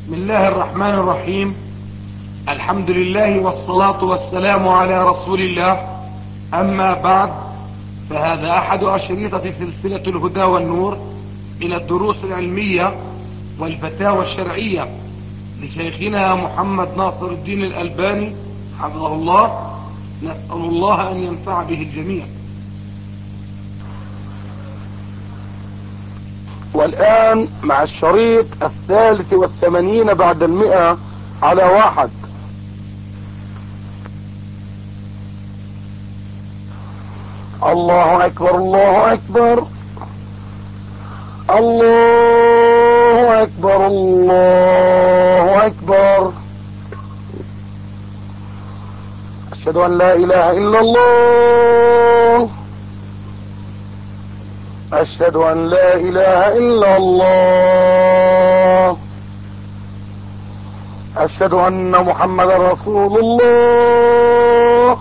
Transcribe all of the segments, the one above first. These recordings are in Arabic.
بسم الله الرحمن الرحيم. الحمد لله والصلاة والسلام على رسول الله. أما بعد، فهذا أحد أشريطة سلسلة الهدى والنور إلى الدروس العلمية والفتاوى الشرعية لشيخنا محمد ناصر الدين الألباني حفظه الله. نسأل الله أن ينفع به الجميع. والآن مع الشريط 83 بعد 100 على 1. الله أكبر الله أكبر الله أكبر الله أكبر. أشهد أن لا إله إلا الله. أشهد أن لا إله إلا الله. أشهد أن محمدا رسول الله.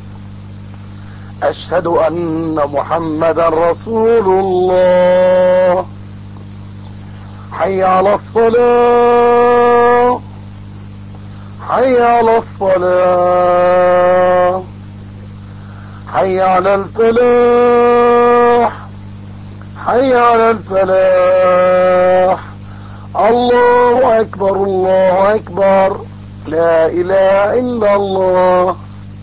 أشهد أن محمدا رسول الله. حي على الصلاة حي على الصلاة حي على الفلاح حي على الفلاح. الله أكبر الله أكبر. لا إله إلا الله.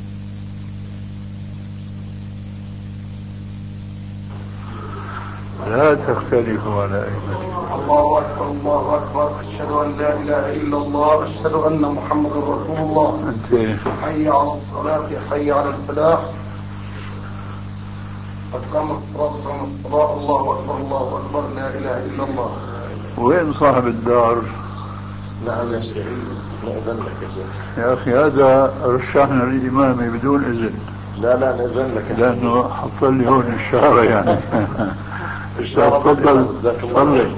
لا تختلفوا على أئمتكم. الله أكبر الله أكبر. أشهد أن لا إله إلا الله. أشهد أن محمد رسول الله. أنت حي على الصلاة حي على الفلاح. قد قام الصلاة قام الصلاة. الله أكبر الله أكبر. لا إله إلا الله. وين صاحب الدار؟ نعم يا شيخ. نأذن لك يا شيخ. يا أخي هذا رشحنا للإمامة بدون إذن. لا نأذن لك لأنه حط لي هون الشارة يعني. تفضل صلي.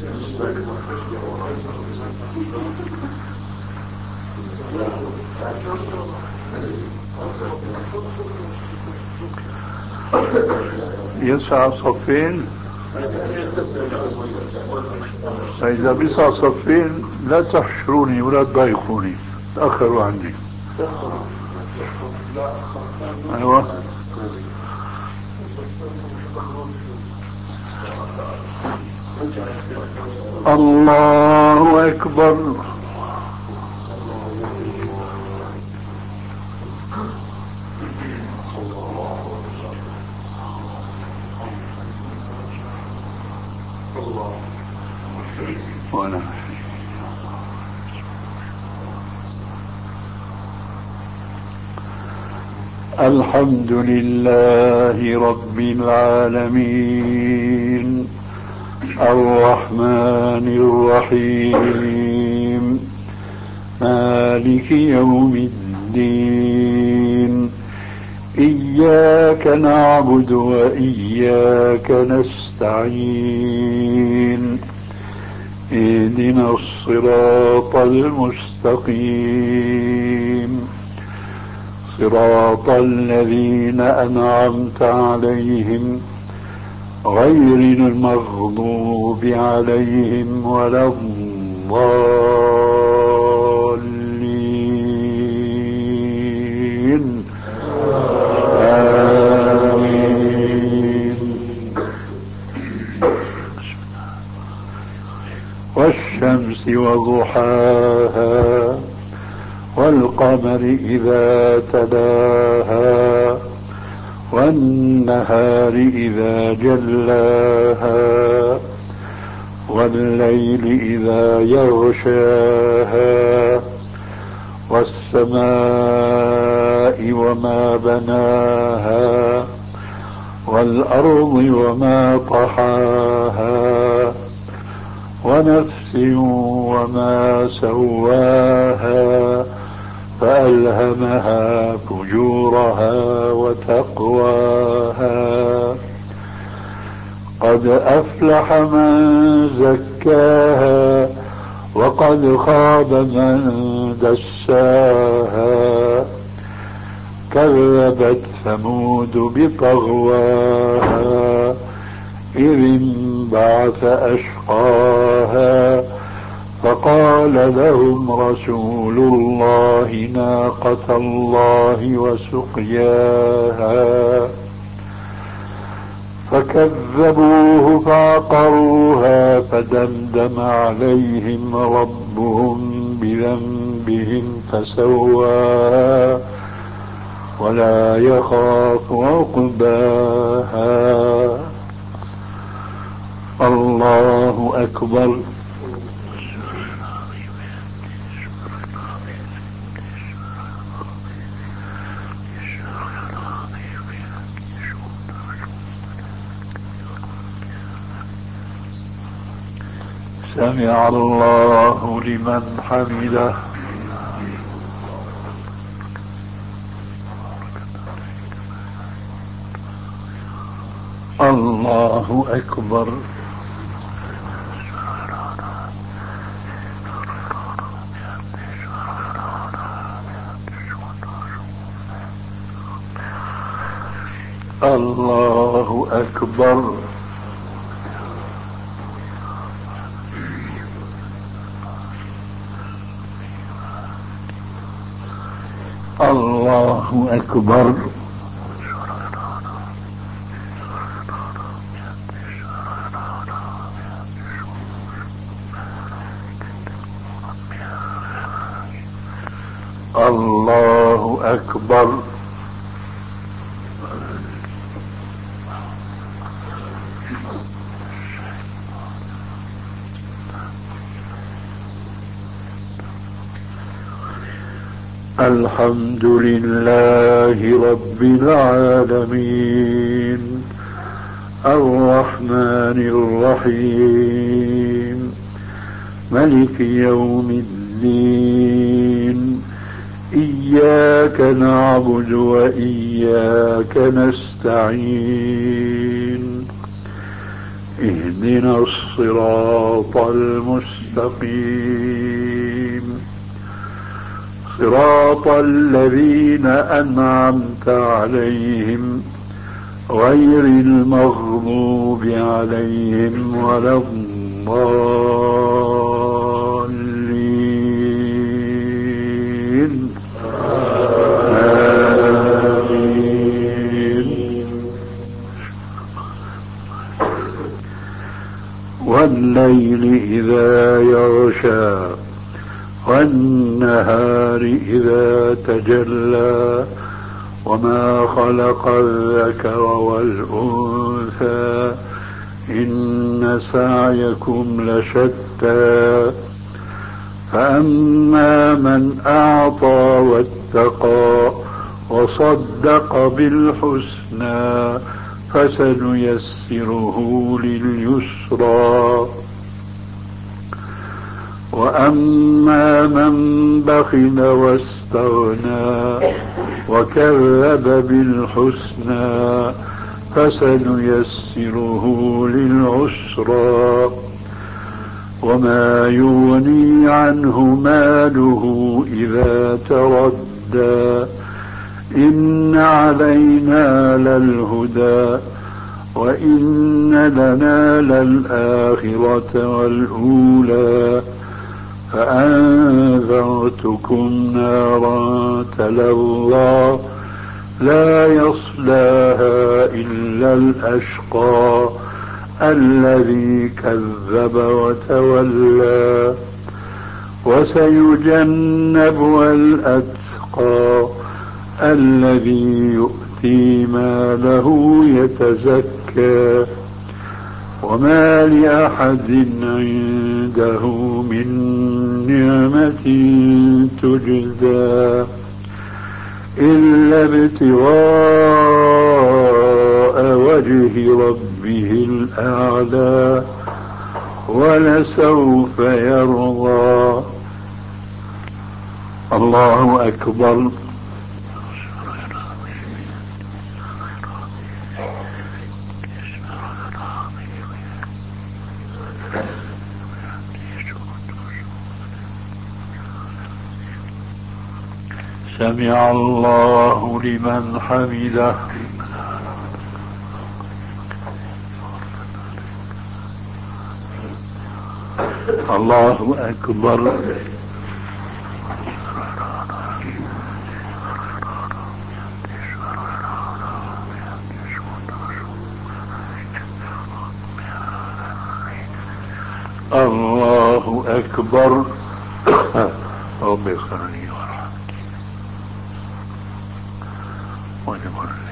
يسعى صفين. فإذا بيسعى صفين لا تحشروني ولا تضايقوني. تأخروا عني. أيوة. الله أكبر. وانا الحمد لله رب العالمين الرحمن الرحيم مالك يوم الدين إياك نعبد وإياك نستعين اهدنا الصراط المستقيم صراط الذين أنعمت عليهم غير المغضوب عليهم ولا الضالين. آمين. والشمس وضحاها والقمر إذا تلاها والنهار إذا جلاها والليل إذا يغشاها والسماء وما بناها والأرض وما طحاها ونفس وما سواها فألهمها فجورها وتقواها. قد أفلح من زكاها وقد خاب من دساها. كذبت ثمود بطغواها إذ انبعث أشقاها فقال لهم رسول الله ناقة الله وسقياها فكذبوه فعقروها فدمدم عليهم ربهم بذنبهم فسواها ولا يخاف عقباها. الله أكبر. سمع الله لمن حمده. الله أكبر. الله أكبر. الله أكبر. الله أكبر. الحمد لله رب العالمين الرحمن الرحيم ملك يوم الدين إياك نعبد وإياك نستعين اهدنا الصراط المستقيم صراط الذين أنعمت عليهم غير المغضوب عليهم ولا الضالين. آمين. والليل إذا يغشى والنهار إذا تجلى وما خلق الذكر والأنثى إن سعيكم لشتى فأما من أعطى واتقى وصدق بالحسنى فسنيسره لليسرى وأما من بخل واستغنى وكذب بالحسنى فسنيسره للعسرى وما يغني عنه ماله إذا تردى إن علينا للهدى وإن لنا للآخرة والأولى فأنذرتكم نارا تلظى لا يصلاها إلا الأشقى الذي كذب وتولى وسيجنبها الأتقى الذي يؤتي ماله يتزكى وما لأحد عنده من نعمة تجزى إلا ابتغاء وجه ربه الأعلى ولسوف يرضى. الله أكبر. سمع الله لمن حمده. الله أكبر. الله أكبر. رب اغفر لي وارحمني.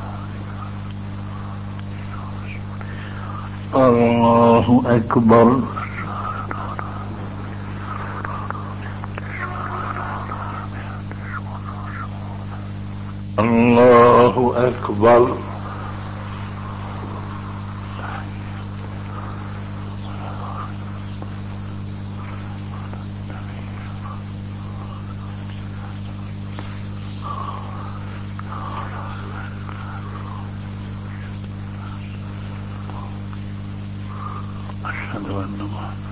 الله أكبر. الله أكبر. أشهد أن محمد.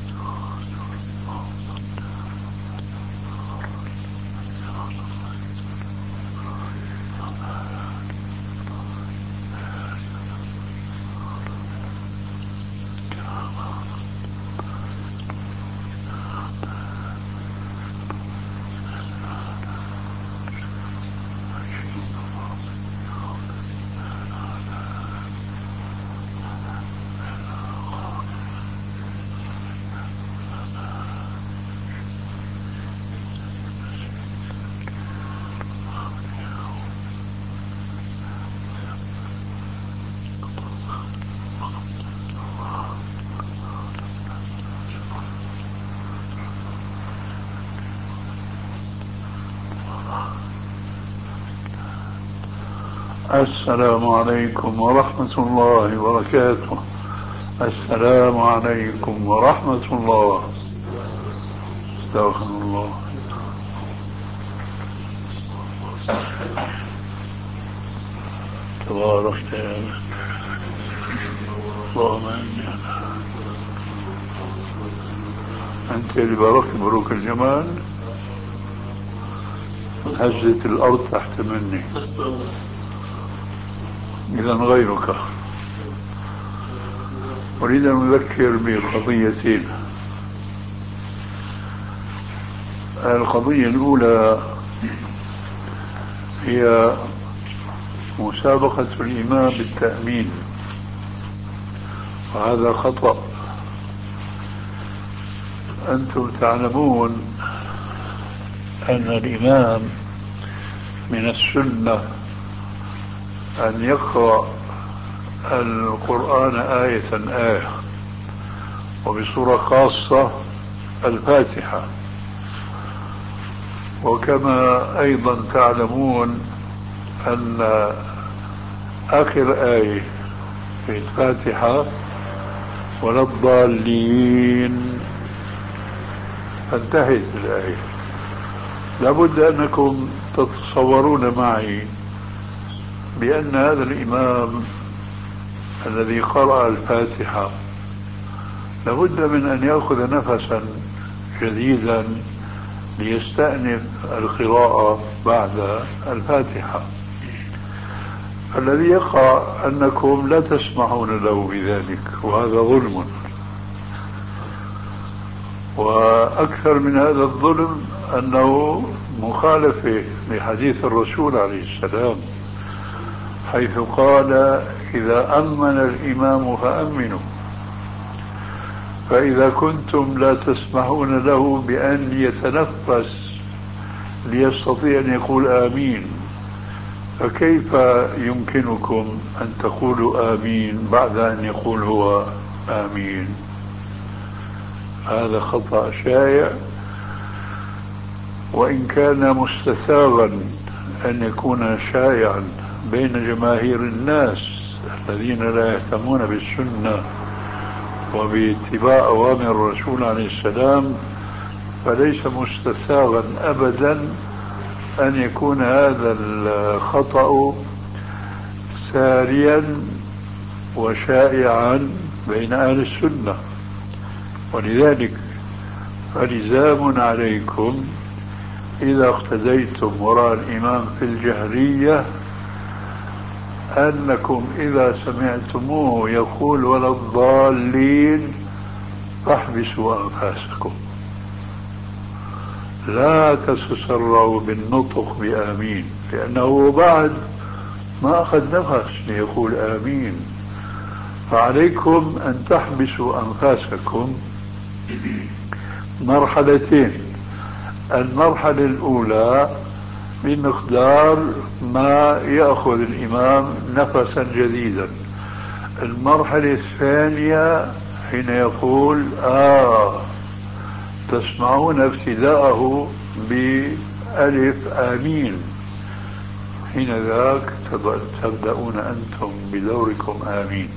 السلام عليكم ورحمة الله وبركاته. السلام عليكم ورحمة الله. استغفر الله. تبارك يا اللهم إني أنت اللي باركت بروك الجمال. هزت الأرض تحت مني، إذا غيرك. أريد أن أذكر بقضيتين. القضية الأولى هي مسابقة الإمام بالتأمين، وهذا خطأ. أنتم تعلمون أن الإمام من السنة أن يقرأ القرآن آية آية، وبصورة خاصة الفاتحة. وكما أيضا تعلمون أن آخر آية في الفاتحة ولا الضالين انتهت الآية. لابد أنكم تتصورون معي بأن هذا الإمام الذي قرأ الفاتحة لابد من أن يأخذ نفسا جديدا ليستأنف القراءة بعد الفاتحة. الذي يقع أنكم لا تسمحون له بذلك، وهذا ظلم. وأكثر من هذا الظلم أنه مخالفة لحديث الرسول عليه السلام، حيث قال: إذا أمن الإمام فأمنوا. فإذا كنتم لا تسمحون له بأن يتنفس ليستطيع أن يقول آمين، فكيف يمكنكم أن تقولوا آمين بعد أن يقول هو آمين؟ هذا خطأ شائع، وإن كان مستساغا أن يكون شائعا بين جماهير الناس الذين لا يهتمون بالسنة وباتباع أوامر الرسول عليه السلام، فليس مستساغا أبدا أن يكون هذا الخطأ ساريا وشائعا بين أهل السنة. ولذلك فلزام عليكم إذا اقتديتم وراء الإمام في الجهرية أنكم إذا سمعتموه يقول ولا الضالين تحبسوا أنفاسكم، لا تتسرعوا بالنطق بآمين، لأنه بعد ما أخذ نفس ليقول آمين. فعليكم أن تحبسوا أنفاسكم مرحلتين. المرحلة الأولى بمقدار ما يأخذ الإمام نفسا جديدا. المرحلة الثانية حين يقول تسمعون ابتداءه بألف آمين، حين ذاك تبدأون أنتم بدوركم آمين.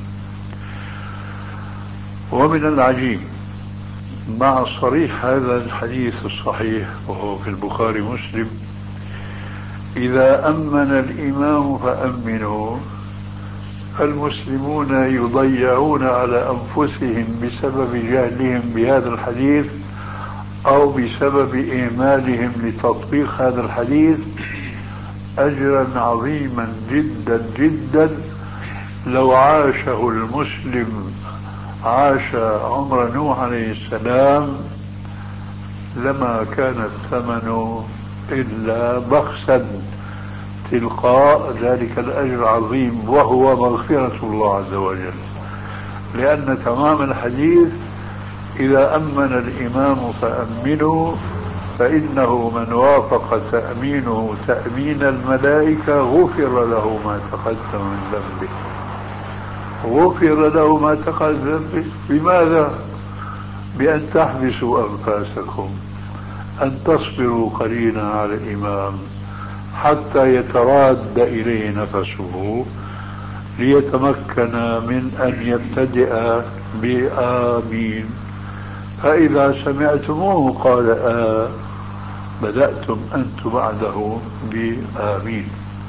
ومن العجيب مع صريح هذا الحديث الصحيح وهو في البخاري مسلم: إذا أمن الإمام فأمنوا، المسلمون يضيعون على أنفسهم بسبب جهلهم بهذا الحديث أو بسبب إهمالهم لتطبيق هذا الحديث أجرا عظيما جدا جدا لو عاشه المسلم عاش عمر نوح عليه السلام لما كان الثمن إلا بخسا تلقاء ذلك الأجر العظيم وهو مغفرة الله عز وجل. لأن تمام الحديث: إذا أمن الإمام فأمنوا، فإنه من وافق تأمينه تأمين الملائكة غفر له ما تقدم من ذنبه. غفر له ما تقدم من ذنبه بماذا؟ بأن تحبسوا أنفاسكم، أن تصبروا قليلا على الإمام حتى يتراد إليه نفسه ليتمكن من أن يبتدئ بآمين. فإذا سمعتموه قال بدأتم أنتم بعده بآمين.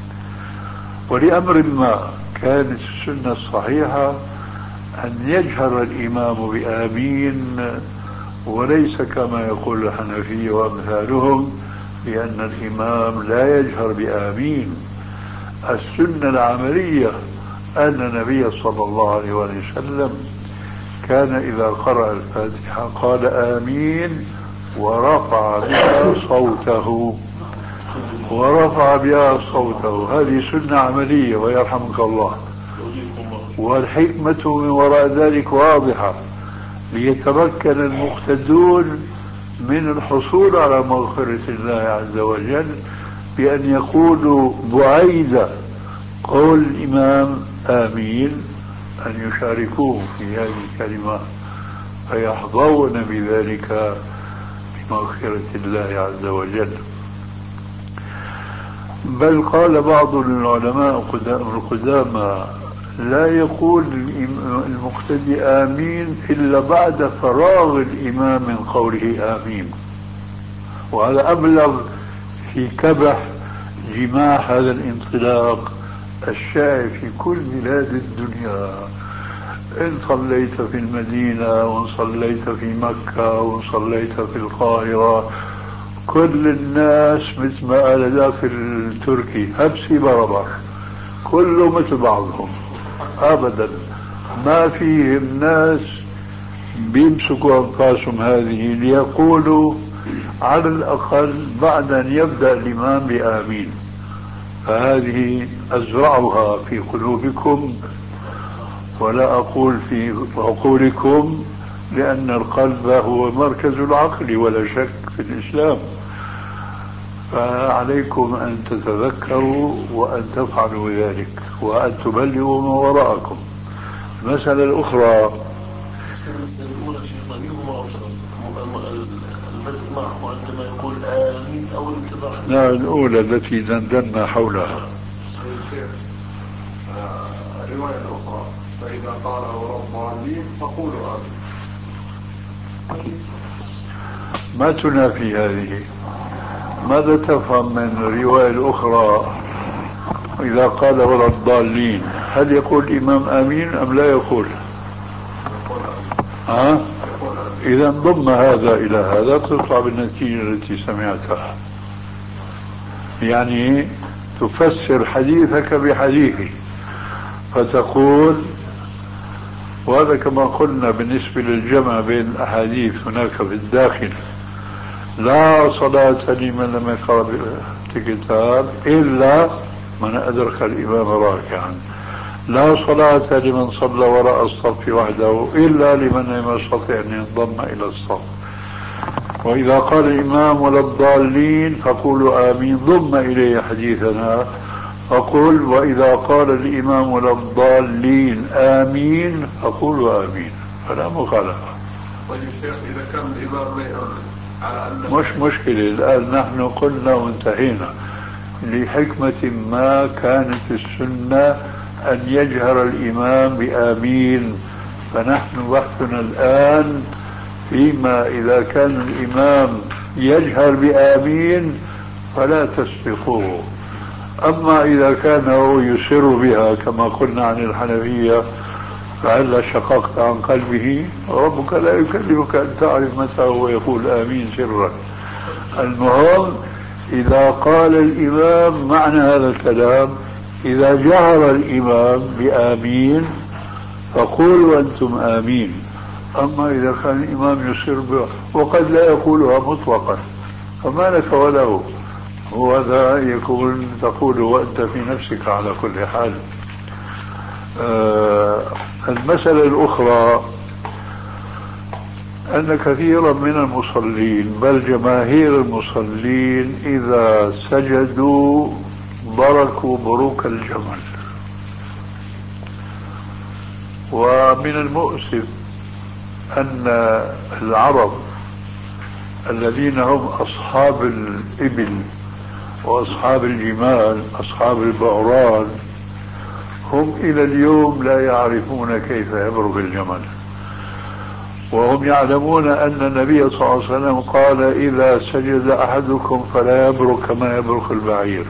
ولأمر ما كانت السنة الصحيحة أن يجهر الإمام بآمين، وليس كما يقول الحنفية وأمثالهم لأن الإمام لا يجهر بآمين. السنة العملية أن النبي صلى الله عليه وسلم كان إذا قرأ الفاتحة قال آمين ورفع بها صوته، هذه سنة عملية ويرحمك الله. والحكمة من وراء ذلك واضحة: ليتمكن المقتدون من الحصول على مغفرة الله عز وجل بأن يقولوا بعيد قول الإمام آمين، أن يشاركوه في هذه الكلمات فيحظون بذلك بمغفرة الله عز وجل. بل قال بعض العلماء القدامى: لا يقول المقتدي آمين إلا بعد فراغ الإمام من قوله آمين. وهذا أبلغ في كبح جماح هذا الانطلاق الشائع في كل بلاد الدنيا. إن صليت في المدينة، وإن صليت في مكة، وإن صليت في القاهرة، كل الناس مثل ما قال ذاك التركي هبسي بربر، كله مثل بعضهم أبدا. ما فيهم ناس بيمسكوا أنفاسهم هذه ليقولوا على الأقل بعد أن يبدأ الإمام بآمين. فهذه أزرعها في قلوبكم ولا أقول في عقولكم، لأن القلب هو مركز العقل ولا شك في الإسلام. فعليكم أن تتذكروا وأن تفعلوا ذلك وأن تبلغوا من وراءكم. المسألة الأخرى عندما يقول آمين أو الانتظار. لا، الأولى التي دندنا حولها. الرواية الأخرى: فإذا قال ولا الضالين فقولوا آمين. ما تنافي هذه. ماذا تفهم من الرواية الأخرى؟ إذا قال ولا الضالين هل يقول الإمام آمين أم لا يقول؟ إذا ضم هذا إلى هذا تطلع بالنتيجة التي سمعتها. يعني تفسر حديثك بحديثي فتقول وهذا كما قلنا بالنسبة للجمع بين الأحاديث هناك في الداخل: لا صلاة لمن لم يقرأ الكتاب إلا من أدرك الإمام راكعا، لا صلاة لمن صلى وراء الصف وحده إلا لمن لم يستطع أن ينضم إلى الصف. وإذا قال الإمام ولا الضالين فقولوا آمين، ضم إليه حديثنا فقل وإذا قال الإمام ولا الضالين آمين فقولوا آمين، فلا مخالفة. والشيخ إذا كان الإمام لا يؤمن على أن مش مشكلة، الآن نحن قلنا وانتهينا. لحكمة ما كانت السنة أن يجهر الإمام بآمين، فنحن بحثنا الآن فيما إذا كان الإمام يجهر بآمين فلا تسبقوه. أما إذا كان هو يسر بها كما قلنا عن الحنفية فهلا شققت عن قلبه، ربك لا يكلمك أن تعرف متى هو يقول آمين سرا. المهم إذا قال الإمام معنى هذا الكلام، إذا جهر الإمام بآمين فقولوا أنتم آمين. أما إذا كان الإمام يسر بها وقد لا يقولها مطلقا فما لك وله، وهذا يكون تقول وأنت في نفسك على كل حال. المسألة الأخرى أن كثيرا من المصلين بل جماهير المصلين إذا سجدوا بركوا بروك الجمل. ومن المؤسف أن العرب الذين هم أصحاب الإبل وأصحاب الجمال أصحاب البعران هم إلى اليوم لا يعرفون كيف يبرك الجمل، وهم يعلمون أن النبي صلى الله عليه وسلم قال إذا سجد أحدكم فلا يبرك كما يبرك البعير.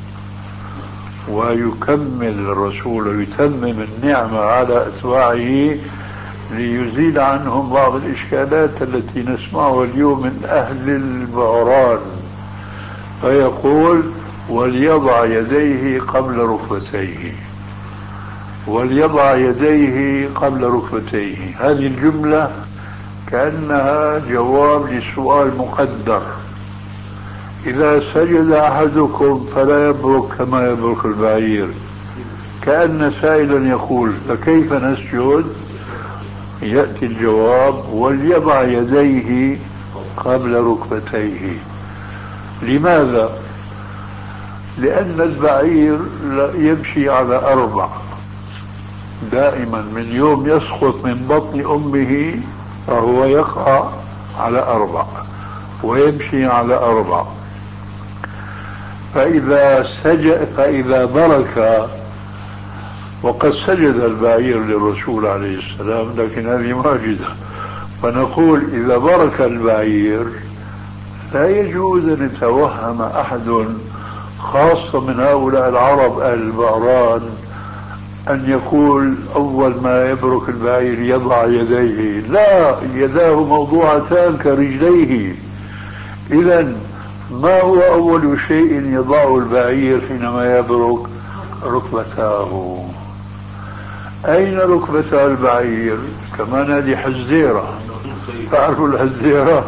ويكمل الرسول ويتمم النعمة على أتباعه ليزيل عنهم بعض الإشكالات التي نسمعها اليوم من أهل البعران، فيقول وليضع يديه قبل ركبتيه، وليضع يديه قبل ركبتيه. هذه الجملة كأنها جواب لسؤال مقدر: إذا سجد أحدكم فلا يبرك كما يبرك البعير، كأن سائلا يقول فكيف نسجد؟ يأتي الجواب وليضع يديه قبل ركبتيه. لماذا؟ لأن البعير يمشي على 4 دائما، من يوم يسقط من بطن أمه فهو يقع على 4 ويمشي على 4. فإذا برك، وقد سجد البعير للرسول عليه السلام لكن هذه معجزة، فنقول إذا برك البعير لا يجوز أن يتوهم أحد خاصة من هؤلاء العرب أهل البعران أن يقول أول ما يبرك البعير يضع يديه، لا، يداه موضوعتان كرجليه. إذن ما هو أول شيء يضعه البعير حينما يبرك؟ ركبتاه. أين ركبتا البعير؟ كمان هذه حزيرة، تعرفوا الحزيرة؟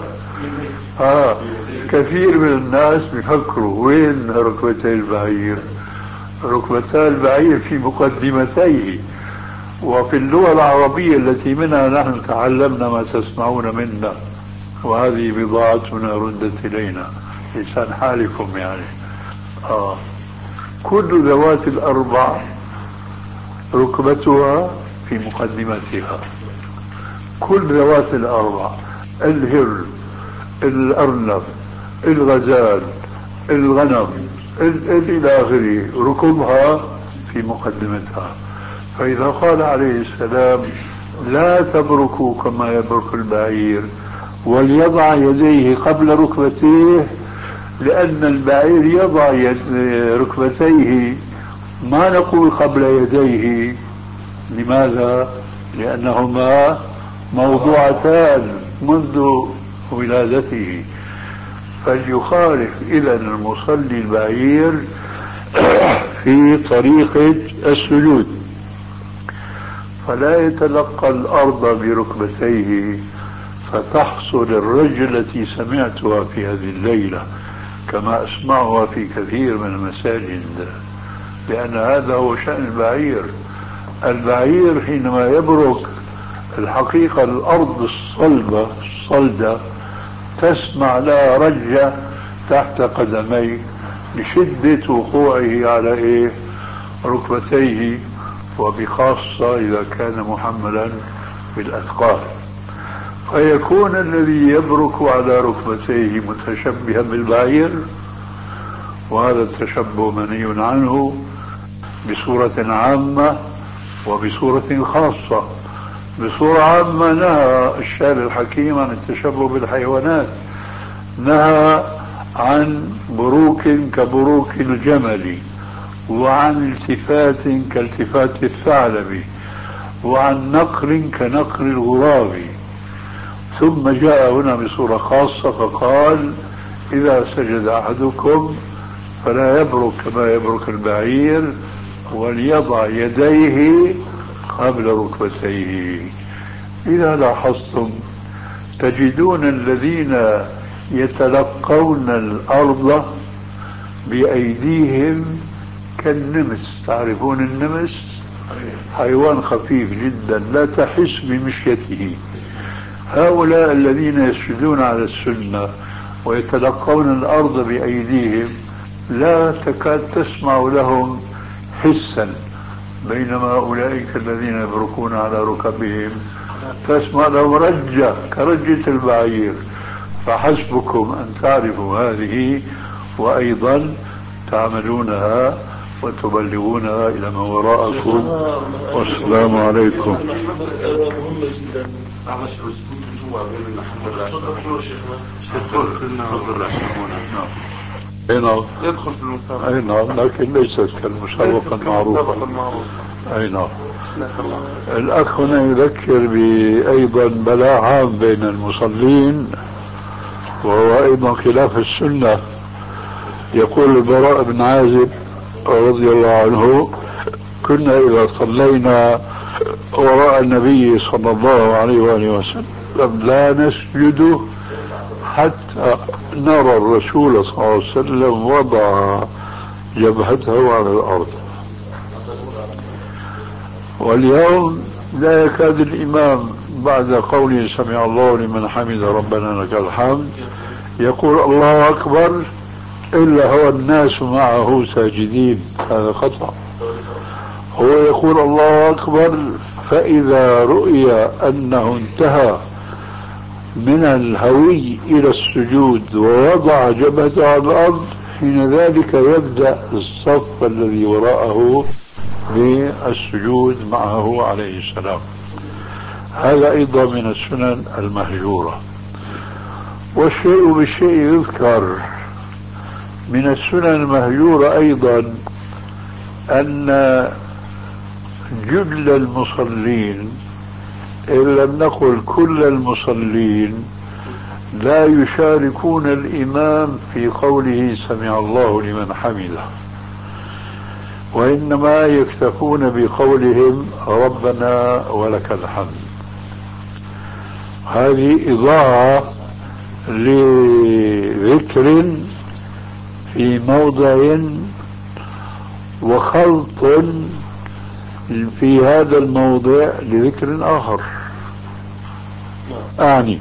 كثير من الناس بيفكروا وين ركبتي البعير. ركبتا البعير في مقدمتيه. وفي اللغة العربية التي منها نحن تعلمنا ما تسمعون منا، وهذه بضاعتنا ردت إلينا، لسان حالكم يعني. كل ذوات ال4 ركبتها في مقدمتها، كل ذوات ال4: الهر، الأرنب، الغزال، الغنم، إلى آخره، ركبها في مقدمتها. فإذا قال عليه السلام لا تبركوا كما يبرك البعير وليضع يديه قبل ركبتيه، لأن البعير يضع ركبتيه، ما نقول قبل يديه. لماذا؟ لأنهما موضوعتان منذ ولادته. فليخالف إذن المصلي البعير في طريقة السجود. فلا يتلقى الأرض بركبتيه فتحصل الرجل التي سمعتها في هذه الليلة كما أسمعها في كثير من المساجد، لأن هذا هو شأن البعير. البعير حينما يبرك الحقيقة الأرض الصلبة الصلدة تسمع لها رجة تحت قدميه لشدة وقوعه على ركبتيه، وبخاصة إذا كان محملا بالأثقال، فيكون الذي يبرك على ركبتيه متشبها بالبعير، وهذا التشبه منهي عنه بصورة عامة وبصورة خاصة. بصورة عامة نهى الشارع الحكيم عن التشبه بالحيوانات، نهى عن بروك كبروك الجمل، وعن التفات كالتفات الثعلب، وعن نقر كنقر الغراب. ثم جاء هنا بصورة خاصة فقال: إذا سجد أحدكم فلا يبرك كما يبرك البعير، وليضع يديه قبل ركبتيه. إذا لاحظتم تجدون الذين يتلقون الأرض بأيديهم كالنمس. تعرفون النمس؟ حيوان خفيف جدا لا تحس بمشيته. هؤلاء الذين يسجدون على السنة ويتلقون الأرض بأيديهم لا تكاد تسمع لهم حسا، بينما أولئك الذين يبركون على ركبهم تسمع لهم رجة كرجة البعير. فحسبكم أن تعرفوا هذه وأيضا تعملونها وتبلغونها إلى من وراءكم. والسلام عليكم. مهمة جدا. يدخل في المسابقة. أي نعم، لكن ليست كالمسابقة المعروفة. أي نعم. الأخ هنا يذكر بأيضا بلاء عام بين المصلين، وهو أيضا خلاف السنة. يقول البراء بن عازب رضي الله عنه: كنا إذا صلينا وراء النبي صلى الله عليه وآله وسلم لا نسجد حتى نرى الرسول صلى الله عليه وسلم وضع جبهته على الأرض. واليوم لا يكاد الإمام بعد قوله سمع الله لمن حمد ربنا لك الحمد يقول الله أكبر إلا هو الناس معه ساجدين. هذا خطأ. هو يقول الله أكبر فإذا رؤي أنه انتهى من الهوي إلى السجود ووضع جبهته على الأرض، حين ذلك يبدأ الصف الذي وراءه بالسجود معه عليه السلام. هذا أيضا من السنن المهجورة. والشيء بالشيء يذكر. من السنن المهجورة أيضا أن جل المصلين، إن لم نقل كل المصلين، لا يشاركون الإمام في قوله سمع الله لمن حمده، وإنما يكتفون بقولهم ربنا ولك الحمد. هذه إضاعة لذكر في موضع وخلط في هذا الموضع لذكر آخر. أعني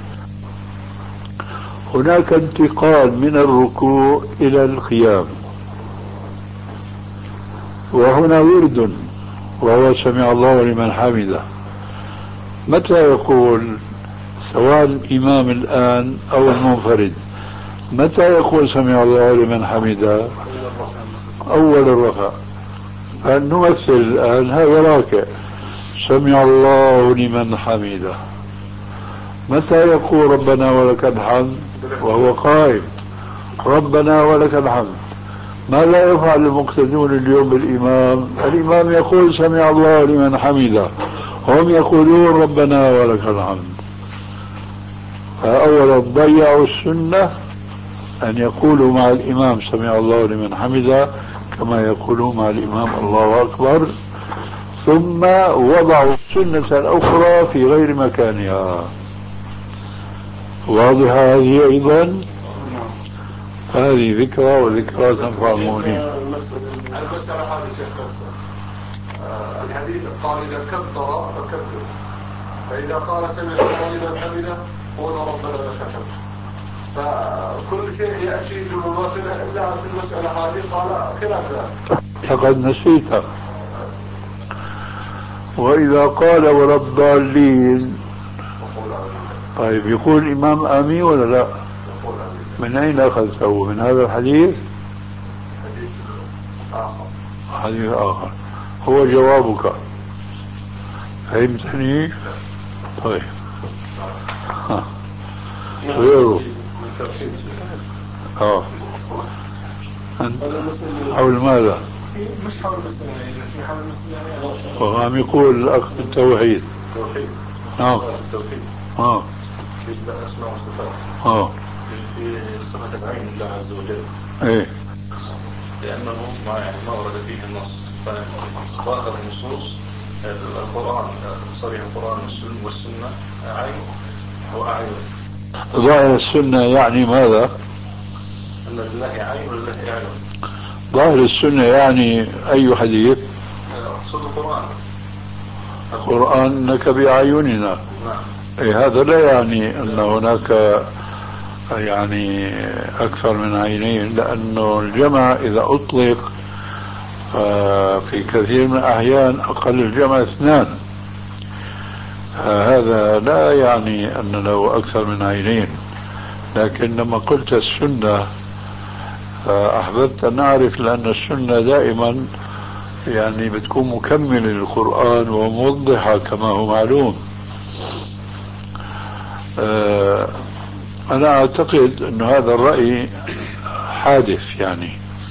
هناك انتقال من الركوع إلى القيام، وهنا ورد وهو سمع الله لمن حمده. متى يقول، سواء الإمام الآن أو المنفرد، متى يقول سمع الله لمن حمده؟ أول الركعة. فنمثل الآن هذا راكع سمع الله لمن حمده. متى يقول ربنا ولك الحمد؟ وهو قائم ربنا ولك الحمد. ماذا يفعل المقتدون اليوم بالإمام؟ الإمام يقول سمع الله لمن حمده، هم يقولون ربنا ولك الحمد. فأولا ضيعوا السنة أن يقولوا مع الإمام سمع الله لمن حمده كما يقولون مع الإمام الله أكبر. ثم وضعوا السنة الأخرى في غير مكانها. واضحة هذه أيضا؟ هذه ذكرى وذكرى تنفع المؤمنين. المسألة هذه شيخ الحديث قال إذا كبر فكبر، فإذا قال سمع الله لمن حمده قول ربنا لك الحمد. فكل شيء يأتي بمماثلة إلا في المسألة هذه قال خلاف ذلك. لقد نسيت. وإذا قال ولا الضالين، طيب يقول الإمام آمين ولا لا؟ من أين أخذته؟ من هذا الحديث؟ حديث آخر هو جوابك. فهمتني؟ طيب غيره. حول ماذا؟ مش حول المسألة، في حول المسألة. وعم يقول الأخ بالتوحيد. التوحيد. التوحيد. في الأسماء والصفات. في صفة العين لله عز وجل. إيه. لأنه ما ورد فيه النص، فظاهر النصوص القرآن صريح القرآن والسنة عين وأعين. ظاهر السنة يعني ماذا؟ أن لله عين ولله أعين. ظاهر السنة يعني أي حديث؟ أقصد القرآن. القرآن لك بأعيننا. إيه هذا لا يعني أن هناك يعني أكثر من عينين، لأنه الجمع إذا أطلق في كثير من الأحيان أقل الجمع 2. هذا لا يعني أن له أكثر من عينين. لكن لما قلت السنة أحببت أن أعرف، لأن السنة دائما يعني بتكون مكملة للقرآن وموضحة كما هو معلوم. أنا أعتقد أن هذا الرأي حادث، يعني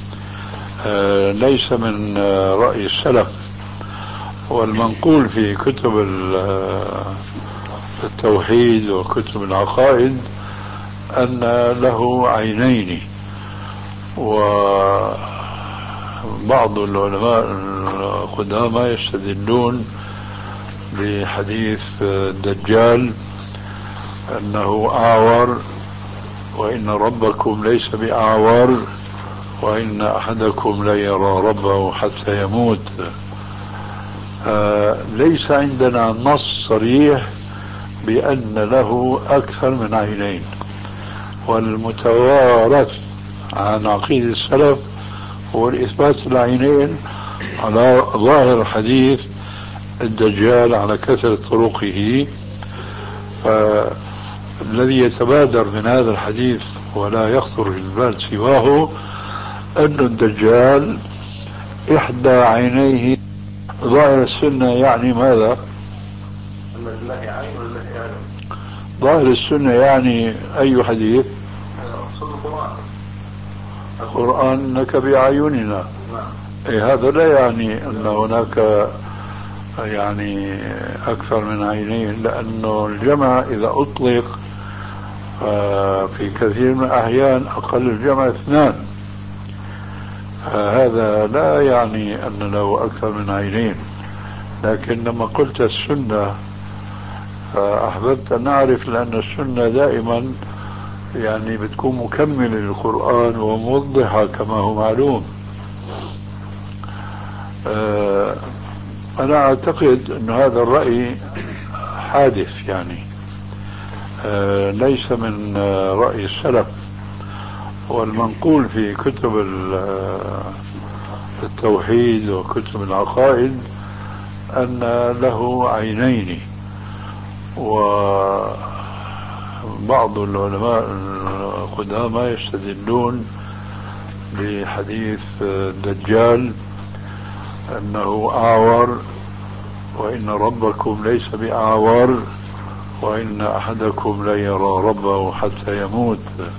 ليس من رأي السلف. والمنقول في كتب التوحيد وكتب العقائد أن له عينين. وبعض العلماء القدامى يستدلون بحديث الدجال أنه أعور، وإن ربكم ليس بأعور، وإن أحدكم لا يرى ربه حتى يموت. ليس عندنا نص صريح بأن له أكثر من عينين. والمتوارث عن عقيدة السلف هو الإثبات العينين على ظاهر حديث الدجال على كثرة طرقه. فالذي يتبادر من هذا الحديث ولا يخطر في البال سواه أن الدجال إحدى عينيه. ظاهر السنة يعني ماذا؟ أن لله عين ولله أعين. ظاهر السنة يعني أي حديث؟ أقصد القرآن. القرآن لك بأعيننا. إيه هذا لا يعني أن هناك يعني أكثر من عينين، لأنه الجمع إذا أطلق في كثير من الأحيان أقل الجمع 2. هذا لا يعني أن له أكثر من عينين. لكن لما قلت السنة أحببت أن أعرف، لأن السنة دائما يعني بتكون مكملة للقرآن وموضحة كما هو معلوم. أنا أعتقد أن هذا الرأي حادث، يعني ليس من رأي السلف. والمنقول في كتب التوحيد وكتب العقائد أن له عينين. وبعض العلماء القدامى يستدلون بحديث الدجال أنه أعور، وإن ربكم ليس بأعور، وإن أحدكم لا يرى ربه حتى يموت.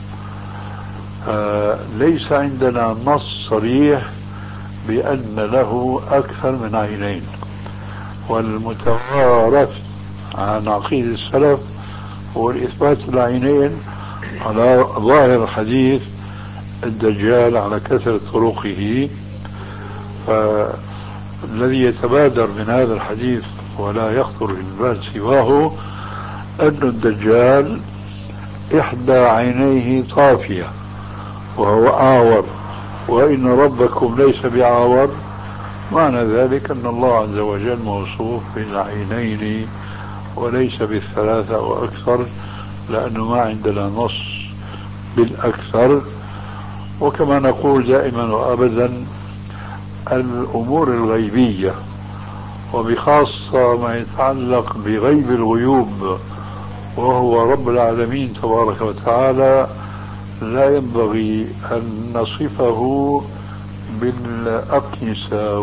ليس عندنا نص صريح بأن له أكثر من عينين. والمتوارث عن عقيدة السلف هو الإثبات العينين على ظاهر حديث الدجال على كثرة طرقه. الذي يتبادر من هذا الحديث ولا يخطر في البال سواه أن الدجال إحدى عينيه طافية وهو أعور، وإن ربكم ليس بعور. معنى ذلك أن الله عز وجل موصوف بالعينين وليس بالثلاثة وأكثر، لأنه ما عندنا نص بالأكثر. وكما نقول دائما وأبدا الأمور الغيبية وبخاصة ما يتعلق بغيب الغيوب وهو رب العالمين تبارك وتعالى لا ينبغي أن نصفه بالأقيسة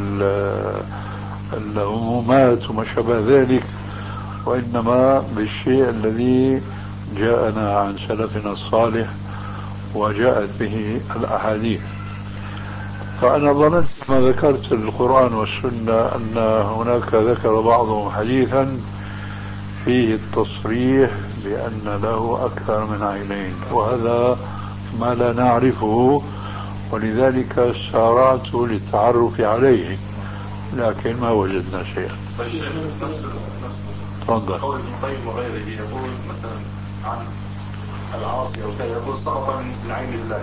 وبالعمومات وما شابه ذلك، وإنما بالشيء الذي جاءنا عن سلفنا الصالح وجاءت به الأحاديث. فأنا ظننت ما ذكرت القرآن والسنة أن هناك ذكر بعضهم حديثا فيه التصريح بأن له أكثر من عينين، وهذا ما لا نعرفه، ولذلك سارعت للتعرف عليه لكن ما وجدنا شيئا. تفضل. قول ابن القيم وغيره يقول مثلا عن العاصي او كذا يقول سقط من عين الله،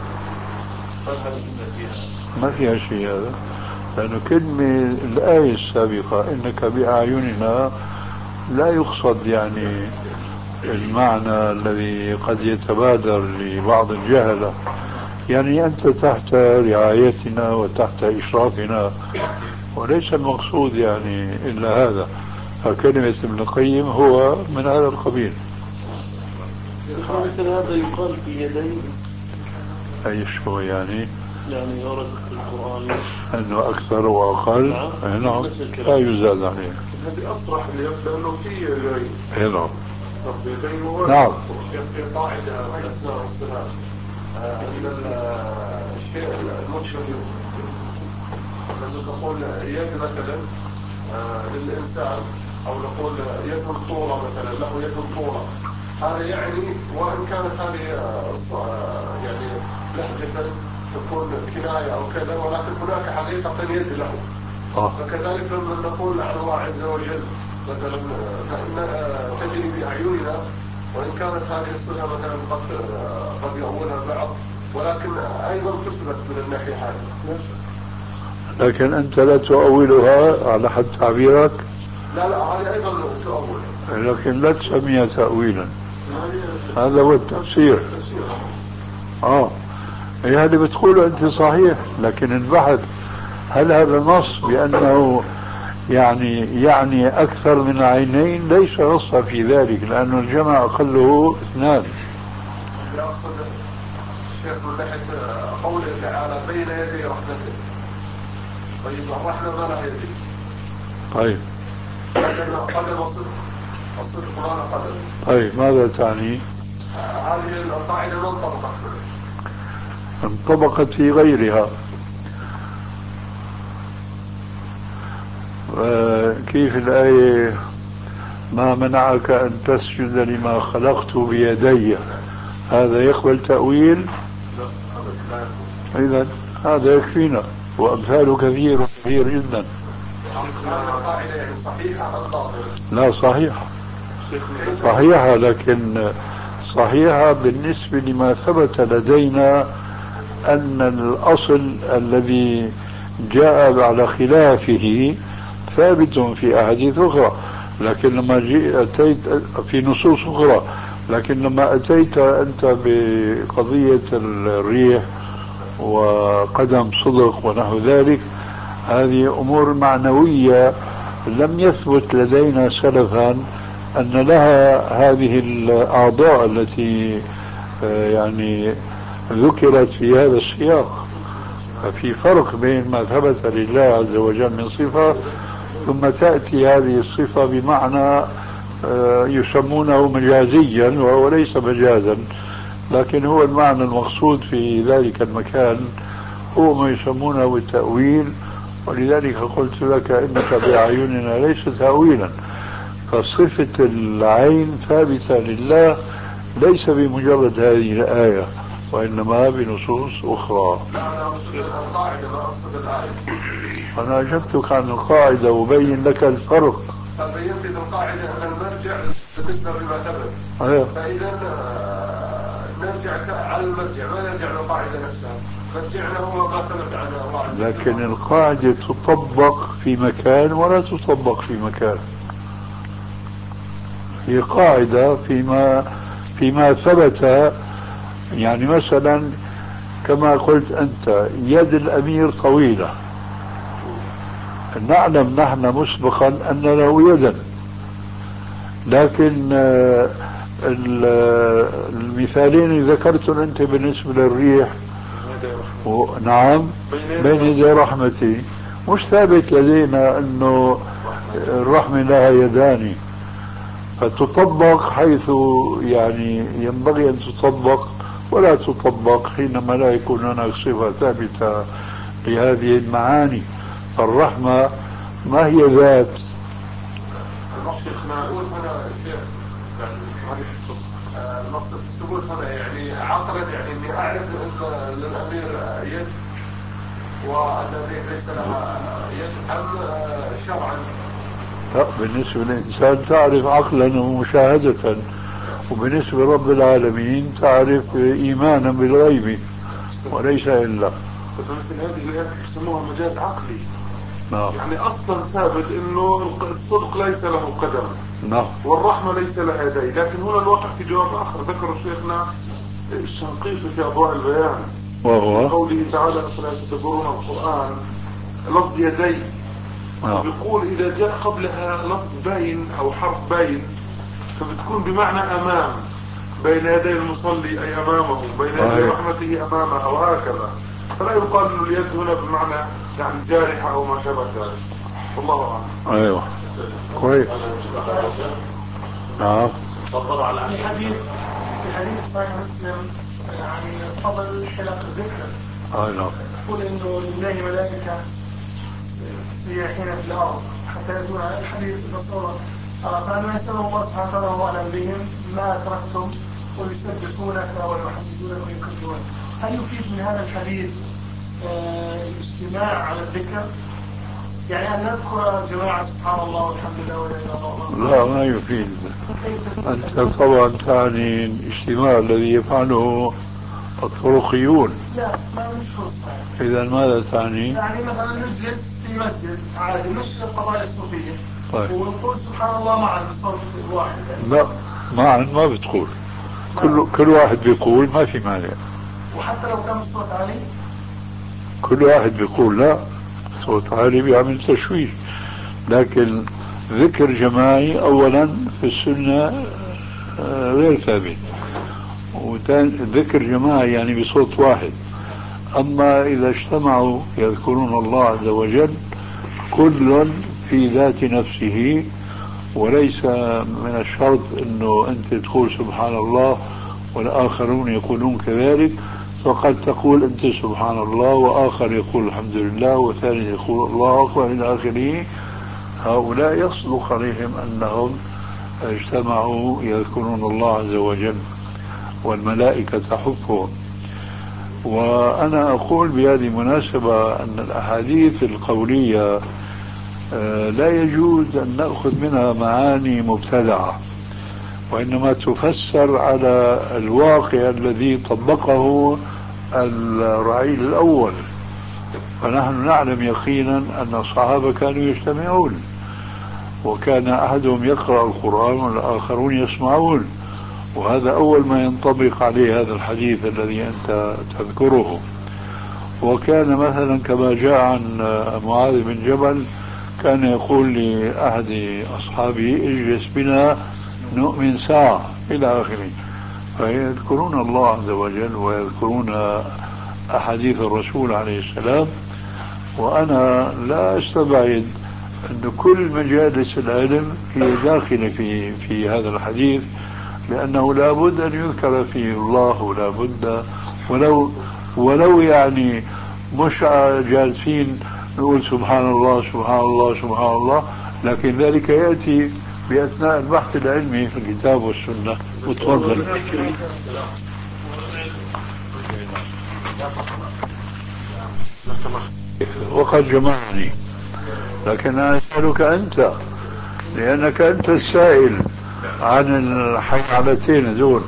ما فيها شيء هذا، لأنه كلمة الآية السابقة إنك بأعيننا لا يقصد يعني المعنى الذي قد يتبادر لبعض الجهلة، يعني أنت تحت رعايتنا وتحت إشرافنا، وليس المقصود يعني إلا هذا. فكلمة ابن القيم هو من هذا القبيل. مثل هذا يقال في اليدين. أي شو يعني ورد في القرآن أنه أكثر وأقل. نعم لا يزاد عليه. هذه أصرح لأنه في يدين. نعم يدين نعم. في قاعدة الأسماء والصفات أن الشيء المشبه لما تقول يد مثلا للإنسان أو نقول يد طولة مثلا له يد طولة، هذا يعني وإن كانت هذه يعني لهجة تكون كناية أو كذا، ولكن هناك حقيقة يد له. فكذلك لما نقول عن الله عز وجل مثلا فإن تجري بأعيننا، وإن كانت هذه الصفة مثلا قد يؤولها البعض، ولكن أيضا تثبت من الناحية هذه. لكن أنت لا تؤولها على حد تعبيرك. لا هذه أيضا تؤول، لكن لا تسميها تأويلا، هذا هو التفسير. هذا بتقوله أنت صحيح، لكن البحث هل هذا نص بأنه يعني أكثر من عينين؟ ليس نصا في ذلك، لأن الجمع أقله 2. يقصد الشيخ من ناحية قوله تعالى بين يدي رحمته. طيب الرحمة ما لها يدي. طيب قدم الصدق ما لها قدم. طيب ماذا تعني؟ هذه القاعدة ما انطبقت. انطبقت في غيرها. كيف الآية ما منعك أن تسجد لما خلقت بيدي، هذا يقبل تأويل؟ إذن هذا يكفينا، وأمثاله كثير جدا. لا صحيحة، لكن صحيحة بالنسبة لما ثبت لدينا أن الأصل الذي جاء على خلافه ثابت في أحاديث أخرى، لكن لما أتيت في نصوص أخرى، لكن لما أتيت أنت بقضية الريح وقدم صدق ونحو ذلك، هذه أمور معنوية لم يثبت لدينا سلفا أن لها هذه الأعضاء التي يعني ذكرت في هذا السياق. ففي فرق بين ما ثبت لله عز وجل من صفة ثم تأتي هذه الصفة بمعنى يسمونه مجازيا وهو ليس مجازا، لكن هو المعنى المقصود في ذلك المكان هو ما يسمونه التأويل. ولذلك قلت لك إنك بأعيننا ليس تأويلا، فصفة العين ثابتة لله ليس بمجرد هذه الآية، وإنما بنصوص أخرى. لا أنا أقصد القاعدة، ما أقصد الآية. أنا أجبتك عن القاعدة وبين لك الفرق. فبينت القاعدة أن المرجع بالنسبة لما ثبت. فإذا نرجع على المرجع، ما نرجع للقاعدة نفسها. مرجعنا هو ما ثبت عن الله. لكن القاعدة تطبق في مكان ولا تطبق في مكان. هي قاعدة فيما ثبت. يعني مثلا كما قلت أنت يد الأمير طويلة، نعلم نحن مسبقا أن له يدا، لكن المثالين ذكرتم أنت بالنسبة للريح نعم بين يدي رحمتي، مش ثابت لدينا أنه الرحمة لها يدان، فتطبق حيث يعني ينبغي أن تطبق ولا تطبق حينما لا يكون هناك صفة ثابتة لهذه المعاني. فالرحمة ما هي ذات. المقصد الثبوت هنا يعني عقلا، يعني اني اعرف ان للامير يد وان الريح ليس لها يد، ام شرعا؟ لا، بالنسبة للإنسان تعرف عقلا ومشاهدة، وبالنسبة لرب العالمين تعرف إيمانا بالغيب وليس إلا. فمثل هذه الآيات يسموها مجاز عقلي. نعم. يعني أصلا ثابت إنه الصدق ليس له قدم. نعم. والرحمة ليس لها يدين، لكن هنا الواقع في جواب آخر ذكر شيخنا الشنقيطي في أضواء البيان، وهو قوله تعالى أفلا يتدبرون القرآن، لفظ يدين. بيقول إذا جاء قبلها لفظ باين أو حرف باين فبتكون بمعنى أمام، بين يدي المصلي أي أمامه، بين يدي رحمته أمامه وهكذا. فلا يقال أن اليد هنا بمعنى يعني جارحة أو ما شابه ذلك. والله أعلم. أيوه كويس. نعم. تفضل على الحديث. في حديث صحيح مسلم يعني فضل حلق الذكر. نعم. يقول إنه لله ملائكة سياحين في الأرض حتى يدون على الحديث بصورة، فلما يسألوا الله سبحانه وتعالى وهو أعلم بهم ما أتركتم ويسبحونك ويحمدونك ويكبرونك. هل يفيد من هذا الحديث الاجتماع على الذكر؟ يعني أن نذكر جماعة سبحان الله والحمد لله ولا إله إلا الله؟ لا، ما يفيد. أنت طبعا تعني الاجتماع الذي يفعله الطرقيون. لا، ما مشهور. إذا ماذا تعني؟ يعني مثلا نجلس في مسجد عادي مش القضايا الصوفية. طيب. ونقول سبحان الله معا بصوت واحد. لا، معا ما بتقول. كل واحد بيقول ما في مانع. وحتى لو كان الصوت عالي؟ كل واحد بيقول لا، صوت عالي بيعمل تشويش. لكن ذكر جماعي أولا في السنة غير ثابت، ذكر جماعي يعني بصوت واحد. أما إذا اجتمعوا يذكرون الله عز وجل كل في ذات نفسه، وليس من الشرط أنه أنت تقول سبحان الله والآخرون يقولون كذلك، فقد تقول أنت سبحان الله وآخر يقول الحمد لله وثاني يقول الله أكبر إلى آخره. هؤلاء يصدق عليهم أنهم اجتمعوا يذكرون الله عز وجل والملائكة تحفهم. وأنا أقول بهذه المناسبة أن الأحاديث القولية لا يجوز أن نأخذ منها معاني مبتدعة، وإنما تفسر على الواقع الذي طبقه الرعيل الأول. فنحن نعلم يقينا أن الصحابة كانوا يجتمعون، وكان أحدهم يقرأ القرآن والآخرون يسمعون، وهذا أول ما ينطبق عليه هذا الحديث الذي أنت تذكره. وكان مثلا كما جاء عن معاذ بن جبل كان يقول لأحد أصحابه اجلس بنا نؤمن ساعة إلى آخره. فيذكرون الله عز وجل ويذكرون أحاديث الرسول عليه السلام. وأنا لا أستبعد أن كل مجالس العلم هي داخلة في هذا الحديث، لأنه لا بد أن يذكر فيه الله، ولا بد ولو يعني مش جالسين نقول سبحان الله سبحان الله سبحان الله، لكن ذلك يأتي بأثناء البحث العلمي في الكتاب والسنة. وتفضل. وقد جمعني، لكن أنا أسألك أنت لأنك أنت السائل عن الحيعلتين دول،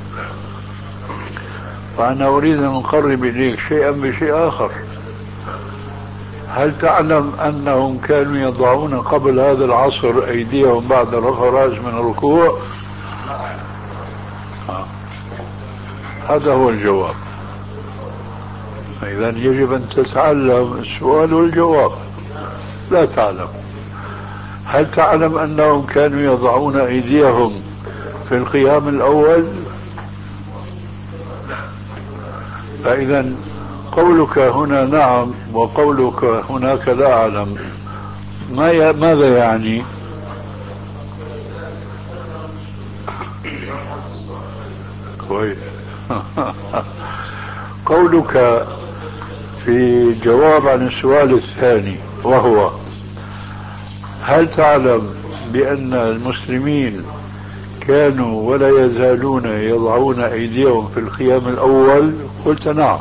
فأنا أريد أن أقرب إليك شيئا بشيء آخر. هل تعلم أنهم كانوا يضعون قبل هذا العصر أيديهم بعد رفع الرأس من الركوع؟ هذا هو الجواب. إذن يجب أن تتعلم السؤال والجواب. لا تعلم. هل تعلم أنهم كانوا يضعون أيديهم في القيام الأول؟ فإذا قولك هنا نعم وقولك هناك لا أعلم ماذا يعني؟ كويس. قولك في جواب عن السؤال الثاني وهو هل تعلم بأن المسلمين كانوا ولا يزالون يضعون أيديهم في القيام الأول؟ قلت نعم.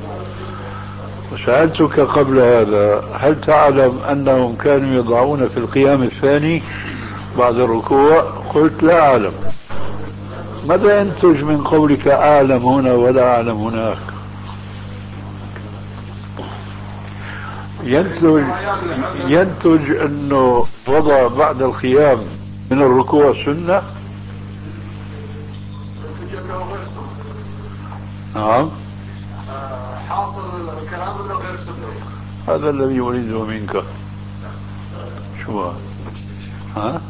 وسألتك قبل هذا هل تعلم أنهم كانوا يضعون في القيام الثاني بعد الركوع؟ قلت لا أعلم. ماذا ينتج من قولك أعلم هنا ولا أعلم هناك؟ ينتج أنه وضع بعد القيام من الركوع سنة. نعم. حاصل الكلام انه غير سنة. هذا الذي أريده منك. شو ها؟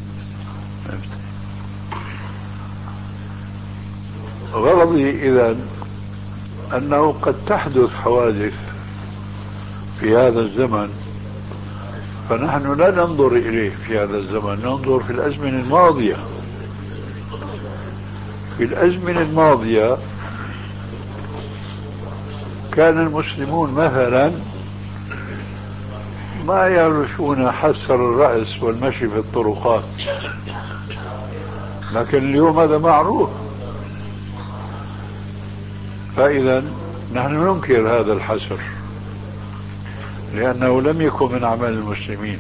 غرضي إذن أنه قد تحدث حوادث في هذا الزمن، فنحن لا ننظر إليه في هذا الزمن، ننظر في الأزمنة الماضية. في الأزمنة الماضية كان المسلمون مثلا ما يعرفون حسر الرأس والمشي في الطرقات، لكن اليوم هذا معروف. فإذا نحن ننكر هذا الحسر لأنه لم يكن من أعمال المسلمين.